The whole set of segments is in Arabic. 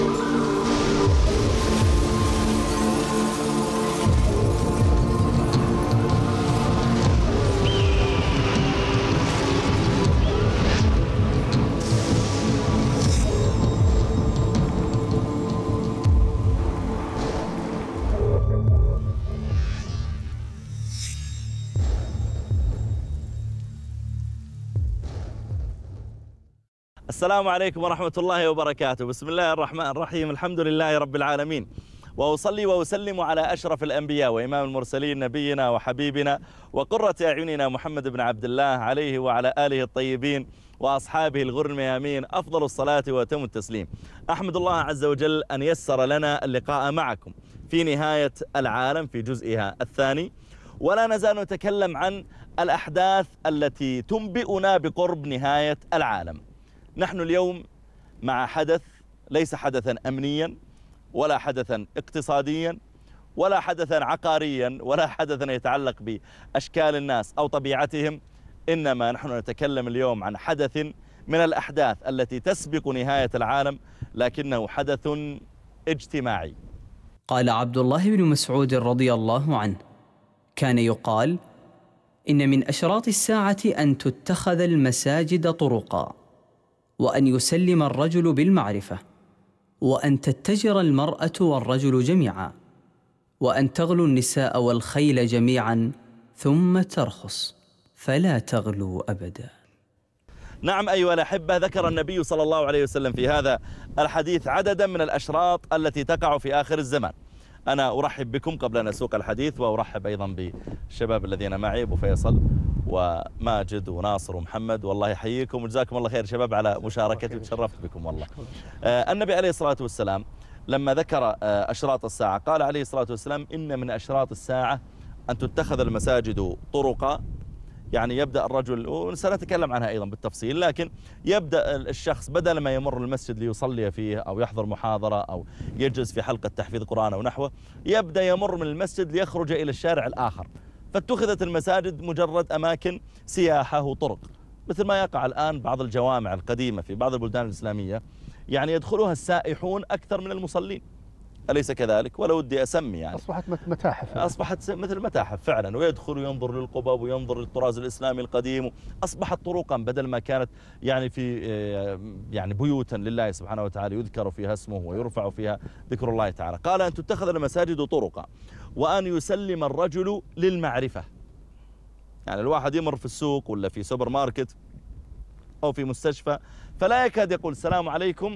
السلام عليكم ورحمة الله وبركاته. بسم الله الرحمن الرحيم. الحمد لله رب العالمين، وأصلي وأسلم على أشرف الأنبياء وإمام المرسلين نبينا وحبيبنا وقرة أعيننا محمد بن عبد الله عليه وعلى آله الطيبين وأصحابه الغر الميامين أفضل الصلاة وأتم التسليم. أحمد الله عز وجل أن يسر لنا اللقاء معكم في نهاية العالم في جزئها الثاني، ولا نزال نتكلم عن الأحداث التي تنبئنا بقرب نهاية العالم. نحن اليوم مع حدث ليس حدثا أمنيا ولا حدثا اقتصاديا ولا حدثا عقاريا ولا حدثا يتعلق بأشكال الناس أو طبيعتهم، إنما نحن نتكلم اليوم عن حدث من الأحداث التي تسبق نهاية العالم، لكنه حدث اجتماعي. قال عبد الله بن مسعود رضي الله عنه: كان يقال إن من أشراط الساعة أن تتخذ المساجد طرقا، وأن يسلم الرجل بالمعرفة، وأن تتجر المرأة والرجل جميعا، وأن تغلو النساء والخيل جميعا ثم ترخص فلا تغلو أبدا. نعم أيها الأحبة، ذكر النبي صلى الله عليه وسلم في هذا الحديث عددا من الأشراط التي تقع في آخر الزمان. أنا أرحب بكم قبل أن أسوق الحديث، وأرحب أيضا بالشباب الذين معي، أبو فيصل وماجد وناصر ومحمد، والله يحييكم وجزاكم الله خير شباب على مشاركتي، وتشرفت بكم والله. النبي عليه الصلاة والسلام لما ذكر أشراط الساعة قال عليه الصلاة والسلام: إن من أشراط الساعة أن تتخذ المساجد طرقا. يعني يبدأ الرجل، وسنتكلم عنها أيضا بالتفصيل، لكن يبدأ الشخص بدل ما يمر المسجد ليصلي فيه أو يحضر محاضرة أو يجلس في حلقة تحفيظ قرآن أو نحوه، يبدأ يمر من المسجد ليخرج إلى الشارع الآخر، فاتخذت المساجد مجرد أماكن سياحة وطرق، مثل ما يقع الآن بعض الجوامع القديمة في بعض البلدان الإسلامية، يعني يدخلها السائحون أكثر من المصلين، أليس كذلك؟ ولا ودي أسمي، يعني أصبحت متاحف، أصبحت مثل متاحف فعلا، ويدخل وينظر للقبب وينظر للطراز الإسلامي القديم، أصبحت طرقا بدل ما كانت يعني في يعني بيوتا لله سبحانه وتعالى يذكر فيها اسمه ويرفع فيها ذكر الله تعالى. قال: أن تتخذ المساجد طرقا، وأن يسلم الرجل للمعرفة. يعني الواحد يمر في السوق ولا في سوبر ماركت أو في مستشفى، فلا يكاد يقول السلام عليكم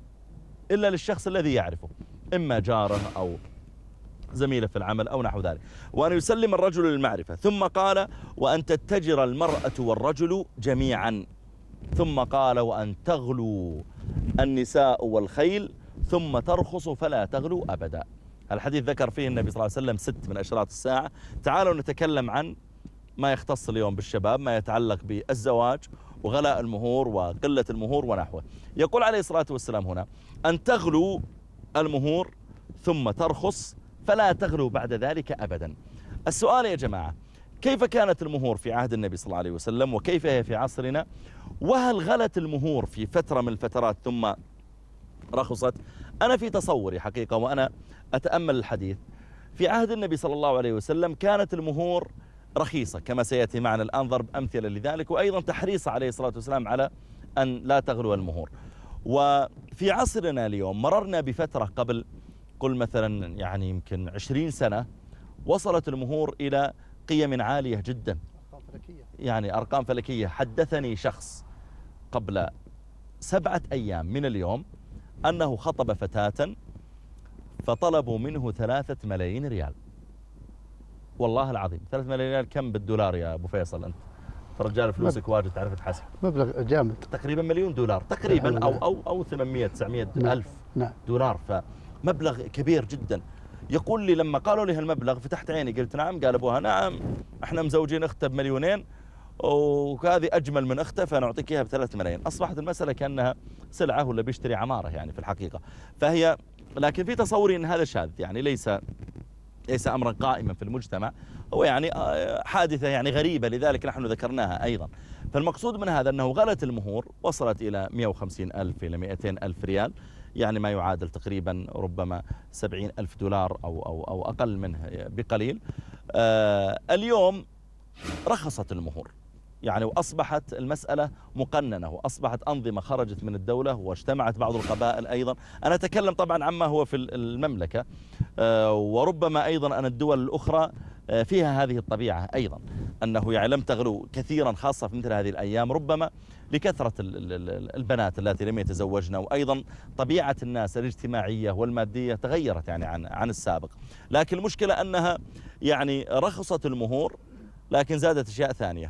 إلا للشخص الذي يعرفه، إما جاره أو زميله في العمل أو نحو ذلك. وأن يسلم الرجل للمعرفة. ثم قال: وأن تتجر المرأة والرجل جميعا. ثم قال: وأن تغلو النساء والخيل ثم ترخص فلا تغلو أبدا. الحديث ذكر فيه النبي صلى الله عليه وسلم 6 من أشراط الساعة. تعالوا نتكلم عن ما يختص اليوم بالشباب، ما يتعلق بالزواج وغلاء المهور وقلة المهور ونحوه. يقول عليه الصلاة والسلام هنا: أن تغلو المهور ثم ترخص فلا تغلو بعد ذلك أبدا. السؤال يا جماعة، كيف كانت المهور في عهد النبي صلى الله عليه وسلم وكيف هي في عصرنا؟ وهل غلت المهور في فترة من الفترات ثم رخصت؟ أنا في تصوري حقيقة وأنا أتأمل الحديث، في عهد النبي صلى الله عليه وسلم كانت المهور رخيصة كما سيأتي معنا الآن ضرب أمثلة لذلك، وأيضا تحريص عليه الصلاة والسلام على أن لا تغلو المهور. وفي عصرنا اليوم مررنا بفترة قبل قل مثلا يعني يمكن 20 سنة وصلت المهور إلى قيم عالية جدا، يعني أرقام فلكية. حدثني شخص قبل 7 أيام من اليوم أنه خطب فتاة فطلبوا منه 3 ملايين ريال. والله العظيم 3 ملايين ريال كم بالدولار يا أبو فيصل؟ أنت رجال فلوسك واجد تعرف تحسب. مبلغ جامد، تقريبا مليون دولار تقريبا، أو 800 900 ألف دولار، فمبلغ كبير جدا. يقول لي لما قالوا لي هالمبلغ فتحت عيني قلت نعم. قال أبوها: نعم احنا مزوجين أخته ب2 وهذه أجمل من أخته فنعطيك إياها ب3 ملايين. أصبحت المسألة كأنها سلعة ولا بيشتري عمارة يعني في الحقيقة. فهي لكن في تصوري أن هذا شاذ، يعني ليس أمرا قائما في المجتمع، هو يعني حادثة يعني غريبة، لذلك نحن ذكرناها أيضا. فالمقصود من هذا أنه غلت المهور، وصلت إلى 150 ألف إلى 200 ألف ريال، يعني ما يعادل تقريبا ربما 70,000 دولار أو أقل منه بقليل. اليوم رخصت المهور يعني، وأصبحت المسألة مقننة، وأصبحت أنظمة خرجت من الدولة، واجتمعت بعض القبائل أيضا. أنا أتكلم طبعا عما هو في المملكة، وربما أيضا أن الدول الأخرى فيها هذه الطبيعة أيضا، أنه يعني لم تغلو كثيرا خاصة في مثل هذه الأيام، ربما لكثرة البنات التي لم يتزوجن، وأيضا طبيعة الناس الاجتماعية والمادية تغيرت يعني عن السابق. لكن المشكلة أنها يعني رخصت المهور لكن زادت أشياء ثانية.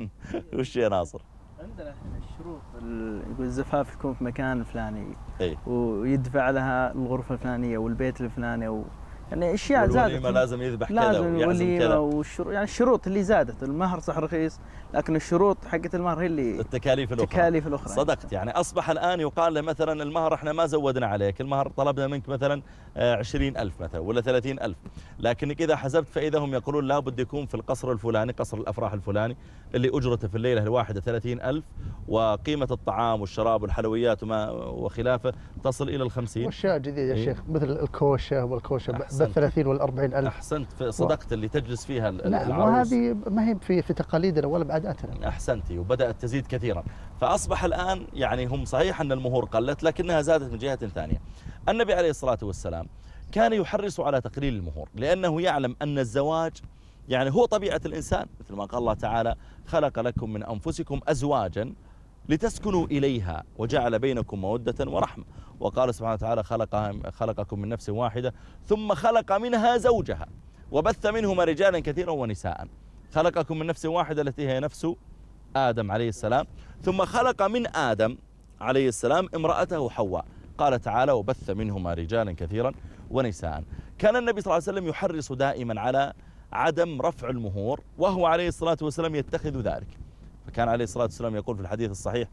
وش يا ناصر؟ عندنا احنا الشروط، يقول الزفاف يكون في مكان الفلاني، اي، ويدفع لها الغرفة الفلانية والبيت الفلاني، يعني اشياء زادت. والوليمة لازم يذبح كذا لازم ويعزم كذا، والشروط يعني الشروط اللي زادت. المهر صح رخيص، لكن الشروط حقت المهر هي اللي التكاليف الأخرى. صدقت يعني أصبح الآن يقال له مثلا المهر احنا ما زودنا عليك، المهر طلبنا منك مثلا 20,000 مثلا ولا 30,000، لكنك إذا حسبت فإذا هم يقولون لا بد يكون في القصر الفلاني، قصر الأفراح الفلاني اللي أجرته في الليلة الواحدة 30,000، وقيمة الطعام والشراب والحلويات وخلافه تصل إلى 50. وأشياء جديدة يا شيخ مثل الكوشة والكوشة بال30 وال40,000. أحسنت، صدقت اللي تجلس فيها نعم، وهذه ما هي في تقاليدنا ولا بعاداتنا. أحسنتي، وبدأت تزيد كثيرا. فأصبح الآن يعني هم صحيح أن المهور قلت لكنها زادت من جهة ثانية. النبي عليه الصلاة والسلام كان يحرص على تقليل المهور، لأنه يعلم أن الزواج يعني هو طبيعة الإنسان، مثل ما قال الله تعالى خلق لكم من أنفسكم أزواجا لتسكنوا إليها وجعل بينكم مودة ورحمة. وقال سبحانه وتعالى خلقكم من نفس واحدة ثم خلق منها زوجها وبث منهما رجالا كثيرا ونساء. خلقكم من نفس واحدة التي هي نفس آدم عليه السلام، ثم خلق من آدم عليه السلام امرأته حواء. قال تعالى وبث منهما رجالا كثيرا ونساء. كان النبي صلى الله عليه وسلم يحرص دائما على عدم رفع المهور، وهو عليه الصلاة والسلام يتخذ ذلك. فكان عليه الصلاة والسلام يقول في الحديث الصحيح،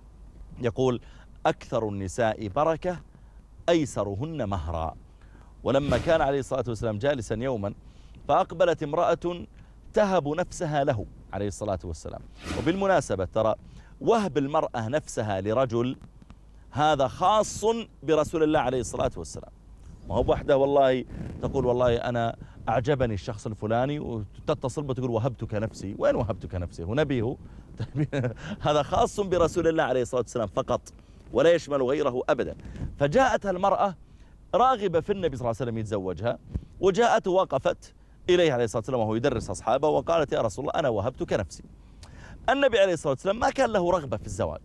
يقول أكثر النساء بركة أيسرهن مهرا. ولما كان عليه الصلاة والسلام جالسا يوما فأقبلت امرأة تهب نفسها له عليه الصلاة والسلام. وبالمناسبة ترى وهب المرأة نفسها لرجل هذا خاص برسول الله عليه الصلاة والسلام، ما هو بوحده والله تقول والله أنا أعجبني الشخص الفلاني وتتصل بتقول وهبتك نفسي. وين وهبتك نفسي؟ هو نبي هو؟ هذا خاص برسول الله عليه الصلاة والسلام فقط ولا يشمل غيره أبدا. فجاءت المرأة راغبة في النبي صلى الله عليه وسلم يتزوجها، وجاءت ووقفت إليه عليه الصلاة والسلام وهو يدرس أصحابه وقالت يا رسول الله أنا وهبتك نفسي. النبي عليه الصلاة والسلام ما كان له رغبة في الزواج،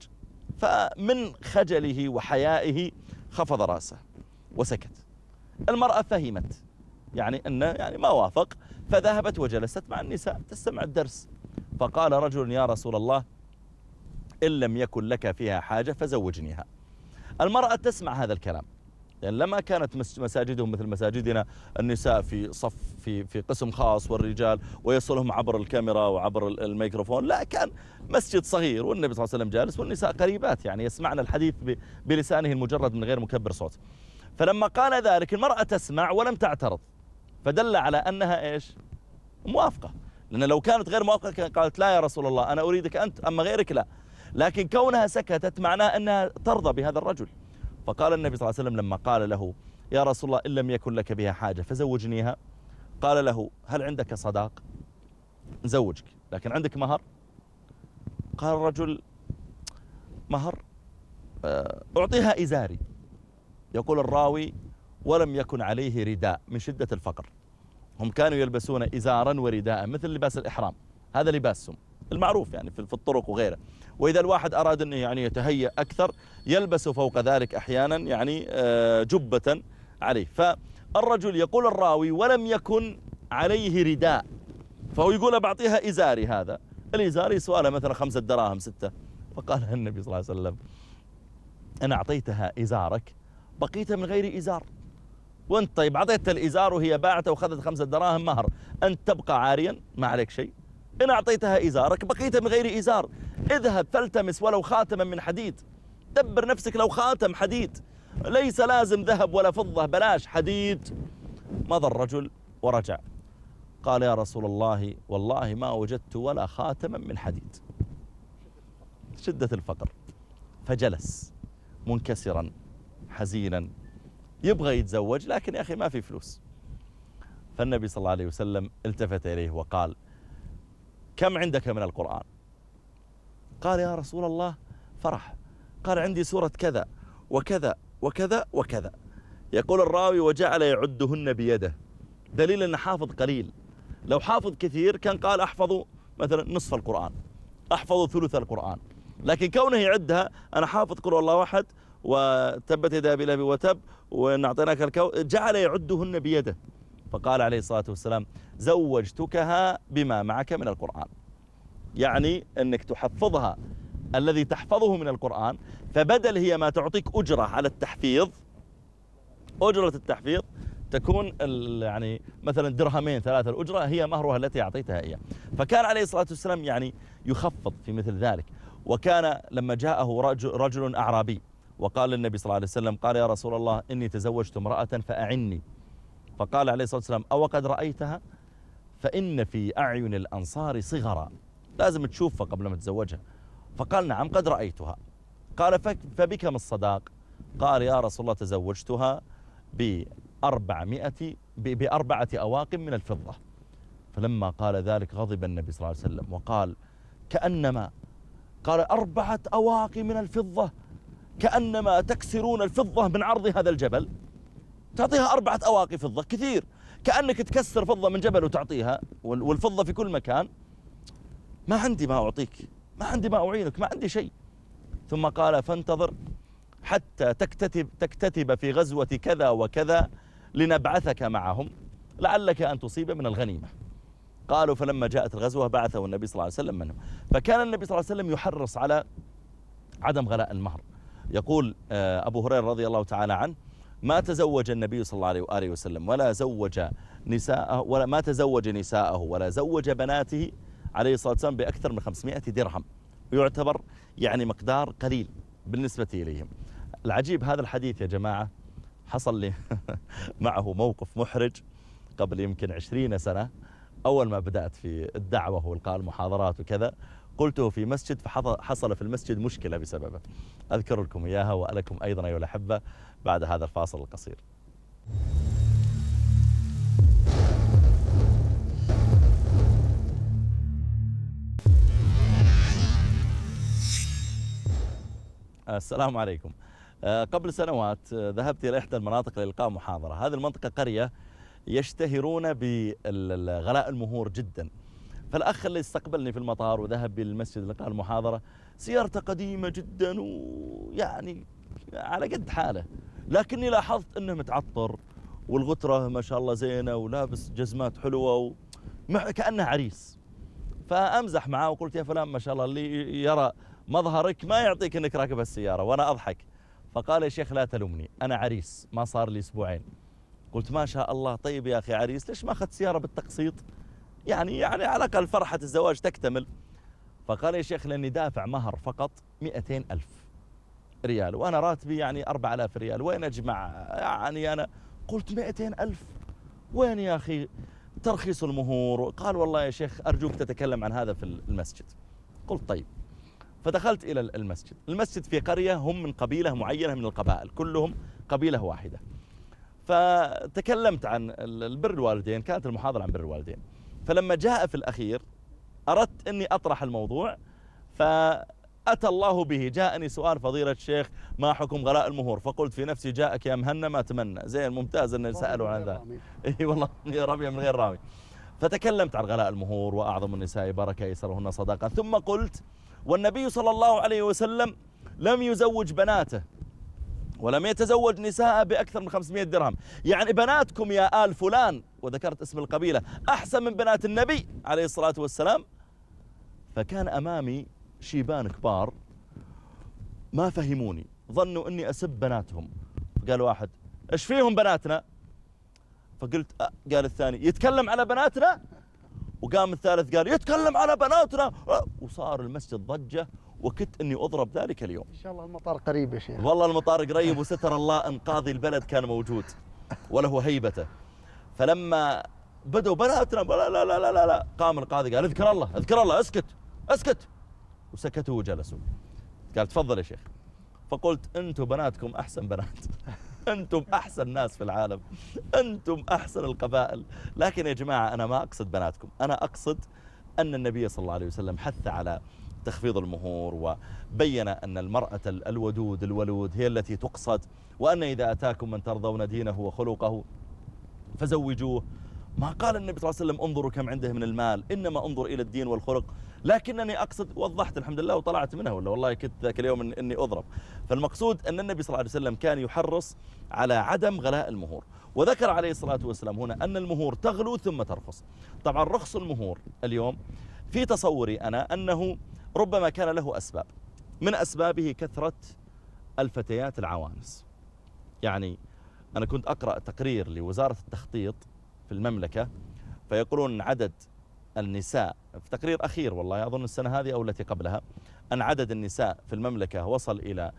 فمن خجله وحيائه خفض رأسه وسكت. المرأة فهمت يعني أنه يعني ما وافق، فذهبت وجلست مع النساء تستمع الدرس. فقال رجل يا رسول الله إن لم يكن لك فيها حاجة فزوجنيها. المرأة تسمع هذا الكلام، لأن لما كانت مساجدهم مثل مساجدنا النساء في صف في قسم خاص والرجال ويصلهم عبر الكاميرا وعبر الميكروفون، لا كان مسجد صغير والنبي صلى الله عليه وسلم جالس والنساء قريبات يعني يسمعن الحديث بلسانه المجرد من غير مكبر صوت. فلما قال ذلك المرأة تسمع ولم تعترض، فدل على أنها إيش؟ موافقة. لأن لو كانت غير موافقة كانت قالت لا يا رسول الله أنا أريدك أنت أما غيرك لا. لكن كونها سكتت معناه أنها ترضى بهذا الرجل. فقال النبي صلى الله عليه وسلم لما قال له يا رسول الله إن لم يكن لك بها حاجة فزوجنيها، قال له هل عندك صداق؟ نزوجك، لكن عندك مهر؟ قال الرجل مهر؟ أعطيها إزاري. يقول الراوي ولم يكن عليه رداء من شدة الفقر. هم كانوا يلبسون إزارا ورداء مثل لباس الإحرام، هذا لباسهم المعروف يعني في الطرق وغيره. وإذا الواحد أراد أنه يعني يتهيأ أكثر يلبس فوق ذلك أحيانا يعني جبة عليه. فالرجل يقول الراوي ولم يكن عليه رداء، فهو يقول بعطيها إزاري. هذا الإزاري سؤاله مثلا 5 دراهم 6. فقال النبي صلى الله عليه وسلم أنا أعطيتها إزارك بقيت من غير إزار، وانت طيب أعطيت الإزار وهي باعته وخذت 5 دراهم مهر، أنت تبقى عاريا ما عليك شيء. إن أعطيتها إزارك بقيت من غير إزار، اذهب فالتمس ولو خاتما من حديد، دبر نفسك لو خاتم حديد، ليس لازم ذهب ولا فضة، بلاش حديد. مضى الرجل ورجع قال يا رسول الله والله ما وجدت ولا خاتما من حديد، شدة الفقر. فجلس منكسرا حزينا يبغى يتزوج لكن يا أخي ما في فلوس. فالنبي صلى الله عليه وسلم التفت إليه وقال: كم عندك من القرآن؟ قال: يا رسول الله فرح. قال: عندي سورة كذا وكذا وكذا وكذا. يقول الراوي: وجعل يعدهن بيده، دليل أنه حافظ قليل. لو حافظ كثير كان قال: أحفظ مثلا نصف القرآن، أحفظ ثلث القرآن، لكن كونه يعدها: أنا حافظ قل الله أحد وتبت يدا أبي لهب وتب وإن أعطيناك الكوثر، جعل يعدهن بيده. فقال عليه الصلاة والسلام: زوجتكها بما معك من القرآن، يعني أنك تحفظها الذي تحفظه من القرآن، فبدل هي ما تعطيك أجرة على التحفيظ، أجرة التحفيظ تكون يعني مثلا درهمين ثلاثة الأجرة هي مهرها التي أعطيتها إياه. فكان عليه الصلاة والسلام يعني يخفض في مثل ذلك. وكان لما جاءه رجل أعرابي وقال للنبي صلى الله عليه وسلم، قال: يا رسول الله إني تزوجت امرأة فأعني. فقال عليه الصلاة والسلام: أو قد رأيتها؟ فإن في أعين الأنصار صغرا، لازم تشوفها قبل ما تزوجها. فقال: نعم قد رأيتها. قال: فبكم الصداق؟ قال: يا رسول الله تزوجتها بأربعة أواق من الفضة. فلما قال ذلك غضب النبي صلى الله عليه وسلم وقال: كأنما، قال: 4 أواق من الفضة، كأنما تكسرون الفضة من عرض هذا الجبل. تعطيها 4 أواق فضة كثير، كأنك تكسر فضة من جبل وتعطيها، والفضة في كل مكان. ما عندي ما أعطيك، ما عندي ما أعينك، ما عندي شيء. ثم قال: فانتظر حتى تكتتب في غزوة كذا وكذا لنبعثك معهم لعلك أن تصيب من الغنيمة. قالوا: فلما جاءت الغزوة بعثه النبي صلى الله عليه وسلم منهم. فكان النبي صلى الله عليه وسلم يحرص على عدم غلاء المهر. يقول أبو هريرة رضي الله تعالى عنه: ما تزوج النبي صلى الله عليه وآله وسلم ولا زوج نساءه، ولا ما تزوج نساءه ولا زوج بناته عليه الصلاة والسلام بأكثر من 500 درهم، ويعتبر يعني مقدار قليل بالنسبة إليهم. العجيب هذا الحديث يا جماعة حصل لي معه موقف محرج قبل يمكن 20 سنة. أول ما بدأت في الدعوة والقاء المحاضرات وكذا قلته في مسجد، فحصل في المسجد مشكلة بسببه. أذكر لكم إياها وألكم أيضا أيها الأحبة بعد هذا الفاصل القصير. السلام عليكم. قبل سنوات ذهبت إلى إحدى المناطق لإلقاء محاضرة. هذه المنطقة قرية يشتهرون بغلاء المهور جدا. فالأخ اللي استقبلني في المطار وذهب بالمسجد لإلقاء المحاضرة سيارته قديمة جدا ويعني على قد حاله، لكني لاحظت أنه متعطر والغترة ما شاء الله زينة ولابس جزمات حلوة كأنه عريس. فأمزح معه وقلت: يا فلان ما شاء الله اللي يرى مظهرك ما يعطيك أنك راكب السيارة. وأنا أضحك. فقال: يا شيخ لا تلومني، أنا عريس ما صار لي أسبوعين. قلت: ما شاء الله، طيب يا أخي عريس ليش ما أخذت سيارة بالتقسيط؟ يعني على الأقل فرحة الزواج تكتمل. فقال: يا شيخ لأني دافع مهر فقط 200,000 ريال وأنا راتبي يعني 4000 ريال، وين أجمع يعني أنا؟ قلت: 200,000 وين يا أخي ترخيص المهور؟ قال: والله يا شيخ أرجوك تتكلم عن هذا في المسجد. قلت: طيب. فدخلت إلى المسجد في قرية هم من قبيلة معينة من القبائل، كلهم قبيلة واحدة. فتكلمت عن البر الوالدين، كانت المحاضرة عن بر الوالدين. فلما جاء في الأخير أردت أني أطرح الموضوع، فأتى الله به جاءني سؤال: فضيلة الشيخ ما حكم غلاء المهور؟ فقلت في نفسي: جاءك يا مهنا ما تمنى. زين ممتاز أن سألوا عن ذلك. إي والله يا ربي من غير رامي. فتكلمت عن غلاء المهور وأعظم النساء بركة أيسرهن صداقة. ثم قلت: والنبي صلى الله عليه وسلم لم يزوج بناته ولم يتزوج نساء بأكثر من 500 درهم، يعني بناتكم يا آل فلان، وذكرت اسم القبيلة، أحسن من بنات النبي عليه الصلاة والسلام. فكان أمامي شيبان كبار ما فهموني، ظنوا أني أسب بناتهم. قال واحد: إيش فيهم بناتنا؟ فقلت قال الثاني: يتكلم على بناتنا؟ وقام الثالث قال: يتكلم على بناتنا. وصار المسجد ضجة، وكنت أني أضرب ذلك اليوم. إن شاء الله المطار قريب يا شيخ. والله المطار قريب، وستر الله أن قاضي البلد كان موجود وله هيبته. فلما بدأوا بناتنا لا لا لا لا لا، قام القاضي قال: اذكر الله اذكر الله، اسكت اسكت. وسكتوا وجلسوا. قال: تفضل يا شيخ. فقلت أنتم بناتكم أحسن بنات أنتم أحسن ناس في العالم، أنتم أحسن القبائل. لكن يا جماعة أنا ما أقصد بناتكم، أنا أقصد أن النبي صلى الله عليه وسلم حث على تخفيض المهور، وبين أن المرأة الودود الولود هي التي تقصد، وأن إذا أتاكم من ترضون دينه وخلقه فزوجوه. ما قال النبي صلى الله عليه وسلم انظروا كم عنده من المال، إنما انظر إلى الدين والخلق. لكنني أقصد، وضحت الحمد لله وطلعت منها، ولا والله كنت ذاك اليوم إني أضرب. فالمقصود أن النبي صلى الله عليه وسلم كان يحرص على عدم غلاء المهور، وذكر عليه الصلاة والسلام هنا أن المهور تغلو ثم ترخص. طبعا رخص المهور اليوم في تصوري أنا أنه ربما كان له أسباب، من أسبابه كثرة الفتيات العوانس. يعني أنا كنت أقرأ تقرير لوزارة التخطيط في المملكة، فيقولون عدد النساء في تقرير أخير والله أظن السنة هذه أو التي قبلها، أن عدد النساء في المملكة وصل إلى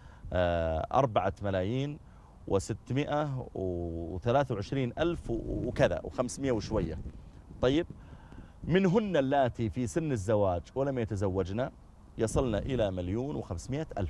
4,623,000 وكذا و500 وشوية. طيب منهن اللاتي في سن الزواج ولم يتزوجن يصلن إلى 1,500,000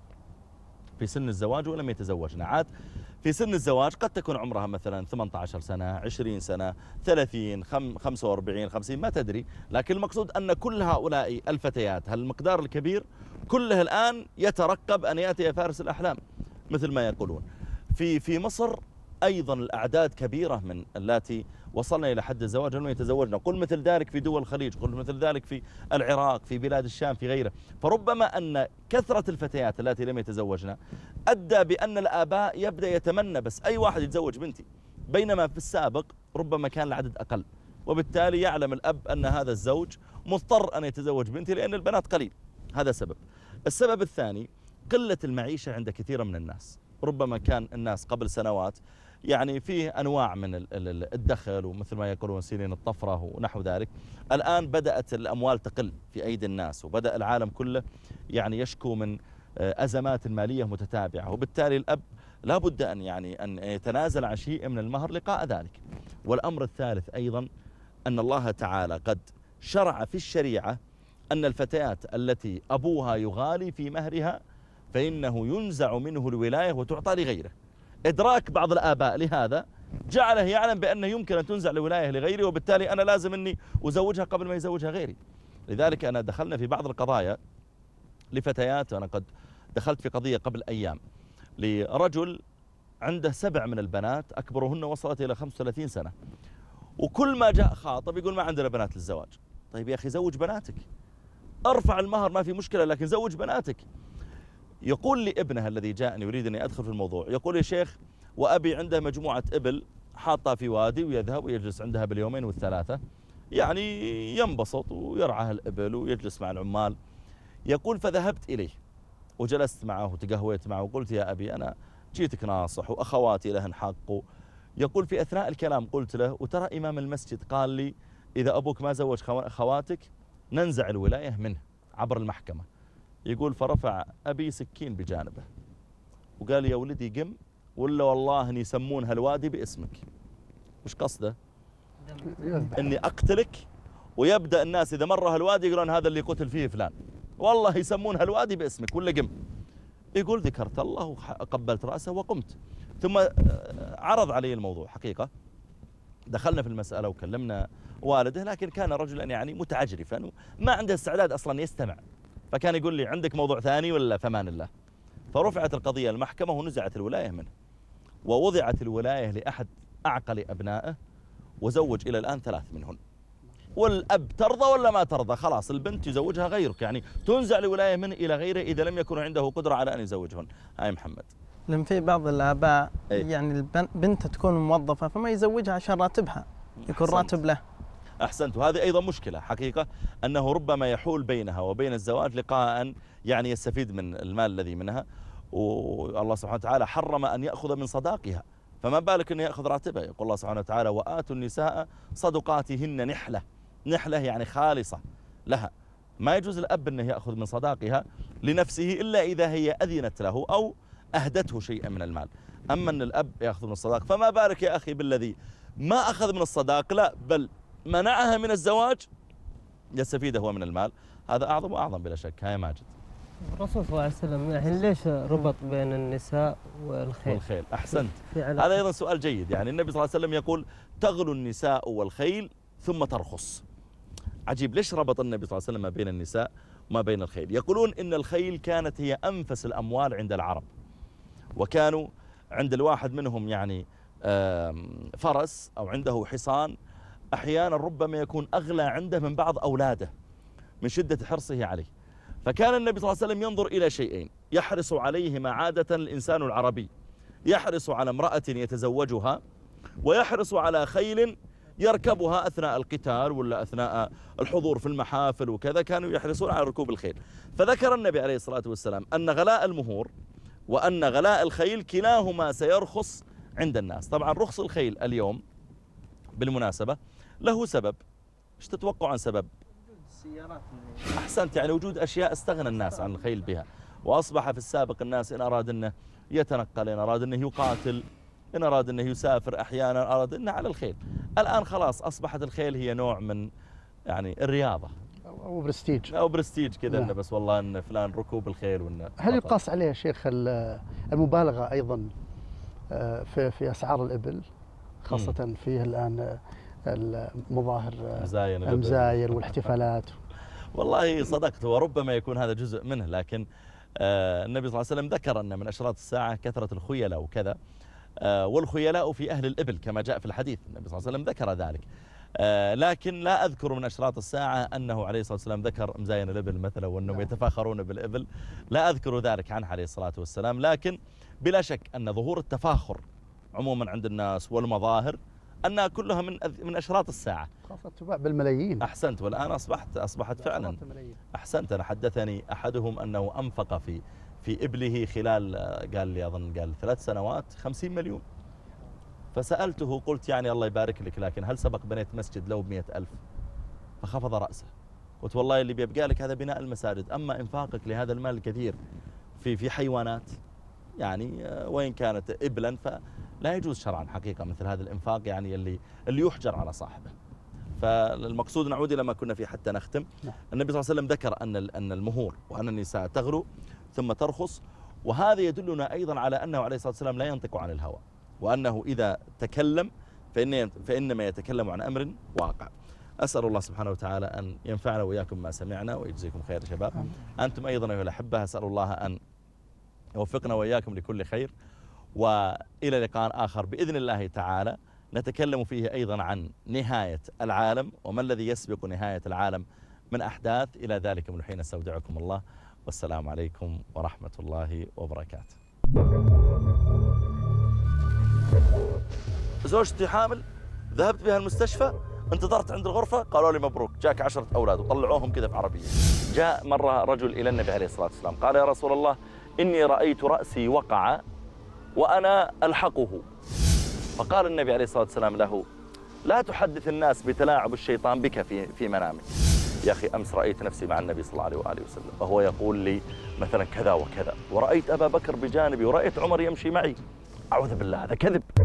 في سن الزواج ولم يتزوجن. عاد في سن الزواج قد تكون عمرها مثلا 18 سنة 20 سنة 30 45 50 ما تدري، لكن المقصود أن كل هؤلاء الفتيات هالمقدار الكبير كله الآن يترقب أن يأتي فارس الأحلام مثل ما يقولون. في مصر أيضا الأعداد كبيرة من اللاتي وصلنا إلى حد الزواج ولم يتزوجنا، قل مثل ذلك في دول الخليج، قل مثل ذلك في العراق، في بلاد الشام، في غيره. فربما أن كثرة الفتيات التي لم يتزوجنا أدى بأن الآباء يبدأ يتمنى بس أي واحد يتزوج بنتي، بينما في السابق ربما كان العدد أقل، وبالتالي يعلم الأب أن هذا الزوج مضطر أن يتزوج بنتي لأن البنات قليل. هذا سبب. السبب الثاني قلة المعيشة عند كثير من الناس. ربما كان الناس قبل سنوات يعني فيه أنواع من الدخل، ومثل ما يقولون سنين الطفرة ونحو ذلك. الآن بدأت الأموال تقل في أيدي الناس، وبدأ العالم كله يعني يشكو من أزمات مالية متتابعة، وبالتالي الأب لا بد أن يتنازل عن شيء من المهر لقاء ذلك. والأمر الثالث أيضا أن الله تعالى قد شرع في الشريعة أن الفتيات التي أبوها يغالي في مهرها فإنه ينزع منه الولاية وتعطى لغيره. إدراك بعض الآباء لهذا جعله يعلم بأنه يمكن أن تنزع الولاية لغيري، وبالتالي أنا لازم أني أزوجها قبل ما يزوجها غيري. لذلك أنا دخلنا في بعض القضايا لفتيات. أنا قد دخلت في قضية قبل أيام لرجل عنده 7 من البنات، أكبرهن وصلت إلى 35 سنة، وكل ما جاء خاطب يقول ما عندنا بنات للزواج. طيب يا أخي زوج بناتك، ارفع المهر ما في مشكلة، لكن زوج بناتك. يقول لي ابنها الذي جاءني يريد أن أدخل في الموضوع، يقول يا شيخ وأبي عنده مجموعة إبل حاطها في وادي ويذهب ويجلس عندها باليومين والثلاثة، يعني ينبسط ويرعى الإبل ويجلس مع العمال. يقول فذهبت إليه وجلست معه وتقهويت معه وقلت يا أبي أنا جيتك ناصح وأخواتي لهن حق. يقول في أثناء الكلام قلت له وترى إمام المسجد قال لي إذا أبوك ما زوج خواتك ننزع الولاية منه عبر المحكمة. يقول فرفع أبي سكين بجانبه وقال يا ولدي قم ولا والله أن يسمون هالوادي باسمك. وش قصده؟ أني أقتلك، ويبدأ الناس إذا مر هالوادي يقولون هذا اللي قتل فيه فلان، والله يسمون هالوادي باسمك ولا قم. يقول ذكرت الله وقبلت رأسه وقمت. ثم عرض علي الموضوع حقيقة، دخلنا في المسألة وكلمنا والده، لكن كان رجلا يعني متعجرفا ما عنده استعداد أصلا يستمع، فكان يقول لي عندك موضوع ثاني ولا فمان الله. فرفعت القضية المحكمة ونزعت الولاية منه، ووضعت الولاية لأحد أعقل أبنائه، وزوج إلى الآن 3 منهن. والأب ترضى ولا ما ترضى خلاص البنت يزوجها غيرك، يعني تنزع الولاية منه إلى غيره إذا لم يكن عنده قدرة على أن يزوجهن. هاي محمد. لأن في بعض الآباء يعني البنت تكون موظفة فما يزوجها عشان راتبها يكون راتب له. أحسنت. وهذه أيضا مشكلة حقيقة، أنه ربما يحول بينها وبين الزواج لقاء يعني يستفيد من المال الذي منها، والله سبحانه وتعالى حرم أن يأخذ من صداقها، فما بالك أن يأخذ راتبها. يقول الله سبحانه وتعالى وآتوا النساء صدقاتهن نحلة. نحلة يعني خالصة لها، ما يجوز الأب أنه يأخذ من صداقها لنفسه إلا إذا هي أذنت له أو أهدته شيئا من المال. أما أن الأب يأخذ من الصداق فما بالك يا أخي بالذي ما أخذ من الصداق، لا بل منعها من الزواج يستفيد هو من المال. هذا أعظم وأعظم بلا شك. هاي ماجد. الرسول صلى الله عليه وسلم يعني ليش ربط بين النساء والخيل؟ أحسنت. هذا أيضا سؤال جيد. يعني النبي صلى الله عليه وسلم يقول تغلو النساء والخيل ثم ترخص. عجيب، ليش ربط النبي صلى الله عليه وسلم ما بين النساء وما بين الخيل؟ يقولون إن الخيل كانت هي أنفس الأموال عند العرب، وكانوا عند الواحد منهم يعني فرس أو عنده حصان أحيانا ربما يكون أغلى عنده من بعض أولاده من شدة حرصه عليه. فكان النبي صلى الله عليه وسلم ينظر إلى شيئين يحرص عليهما عادة الإنسان العربي، يحرص على امرأة يتزوجها، ويحرص على خيل يركبها أثناء القتال ولا أثناء الحضور في المحافل وكذا، كانوا يحرصون على ركوب الخيل. فذكر النبي عليه الصلاة والسلام أن غلاء المهور وأن غلاء الخيل كلاهما سيرخص عند الناس. طبعا رخص الخيل اليوم بالمناسبة له سبب. ايش تتوقع عن سبب؟ السيارات. أحسنت، يعني وجود أشياء استغنى الناس عن الخيل بها، وأصبح في السابق الناس إن أراد أنه يتنقل، إن أراد أنه يقاتل، إن أراد أنه يسافر، أحيانا أراد أنه على الخيل. الآن خلاص أصبحت الخيل هي نوع من يعني الرياضة أو برستيج، أو برستيج كذا، إنه بس والله إن فلان ركوب الخيل. وإنه هل يقاس عليه يا شيخ المبالغة أيضا في أسعار الإبل، خاصة فيه الآن المظاهر المزاين والاحتفالات؟ والله صدقت، وربما يكون هذا جزء منه، لكن النبي صلى الله عليه وسلم ذكر أن من أشراط الساعة كثرة الخيلاء وكذا، والخيلاء في أهل الإبل كما جاء في الحديث. النبي صلى الله عليه وسلم ذكر ذلك، لكن لا أذكر من أشراط الساعة أنه عليه الصلاة والسلام ذكر مزاين الإبل مثلا وأنهم يتفاخرون بالإبل، لا أذكر ذلك عنه عليه الصلاة والسلام. لكن بلا شك أن ظهور التفاخر عموما عند الناس والمظاهر أنها كلها من أشراط الساعة، خاصة تباع بالملايين. أحسنت، والآن أصبحت فعلا. أحسنت. أنا حدثني أحدهم أنه أنفق في إبله خلال قال لي أظن 3 سنوات 50 مليون. فسألته قلت يعني الله يبارك لك، لكن هل سبق بنيت مسجد لو ب100,000؟ فخفض رأسه. قلت والله اللي بيبقى لك هذا بناء المساجد، أما إنفاقك لهذا المال الكثير في حيوانات يعني وإن كانت إبلا فلا يجوز شرعا حقيقة مثل هذا الإنفاق، يعني اللي يحجر على صاحبه. فالمقصود نعود إلى ما كنا فيه حتى نختم. النبي صلى الله عليه وسلم ذكر أن المهور وأن النساء تغلو ثم ترخص، وهذا يدلنا أيضا على أنه عليه الصلاة والسلام لا ينطق عن الهوى، وأنه إذا تكلم فإنما يتكلم عن أمر واقع. أسأل الله سبحانه وتعالى أن ينفعنا وإياكم ما سمعنا ويجزيكم خير يا شباب. أنتم أيضا أيها الأحبة أسأل الله أن يوفقنا وإياكم لكل خير، وإلى لقاء آخر بإذن الله تعالى نتكلم فيه أيضا عن نهاية العالم وما الذي يسبق نهاية العالم من أحداث. إلى ذلك من حين استودعكم الله، والسلام عليكم ورحمة الله وبركاته. زوجتي حامل، ذهبت بها المستشفى، انتظرت عند الغرفة، قالوا لي مبروك جاك 10 أولاد، وطلعوهم كذا في عربية. جاء مرة رجل إلى النبي عليه الصلاة والسلام قال يا رسول الله إني رأيت رأسي وقع وأنا ألحقه. فقال النبي عليه الصلاة والسلام له لا تحدث الناس بتلاعب الشيطان بك في منامك. يا أخي أمس رأيت نفسي مع النبي صلى الله عليه وآله وسلم وهو يقول لي مثلا كذا وكذا، ورأيت أبا بكر بجانبي، ورأيت عمر يمشي معي. أعوذ بالله، هذا كذب.